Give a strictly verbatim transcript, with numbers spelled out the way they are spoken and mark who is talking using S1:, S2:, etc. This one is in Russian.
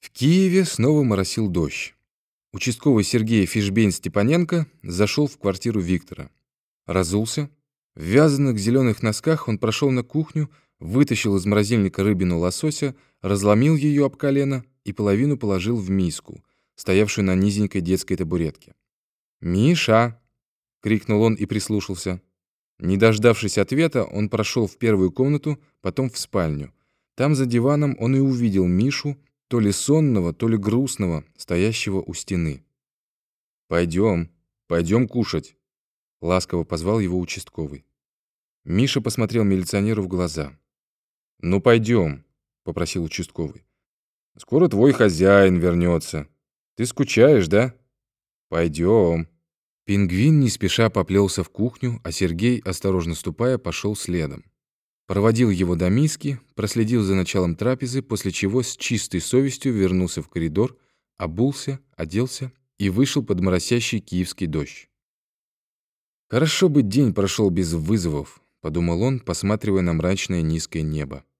S1: В Киеве снова моросил дождь. Участковый Сергей Фишбейн-Степаненко зашел в квартиру Виктора. Разулся. В вязаных зеленых носках он прошел на кухню, вытащил из морозильника рыбину лосося, разломил ее об колено и половину положил в миску, стоявшую на низенькой детской табуретке. «Миша!» — крикнул он и прислушался. Не дождавшись ответа, он прошел в первую комнату, потом в спальню. Там за диваном он и увидел Мишу, то ли сонного, то ли грустного, стоящего у стены. «Пойдем, пойдем кушать», — ласково позвал его участковый. Миша посмотрел милиционеру в глаза. «Ну, пойдем», — попросил участковый. «Скоро твой хозяин вернется. Ты скучаешь, да? Пойдем». Пингвин не спеша поплелся в кухню, а Сергей, осторожно ступая, пошел следом. Проводил его до миски, проследил за началом трапезы, после чего с чистой совестью вернулся в коридор, обулся, оделся и вышел под моросящий киевский дождь. «Хорошо бы день прошел без вызовов», — подумал он, посматривая на мрачное низкое небо.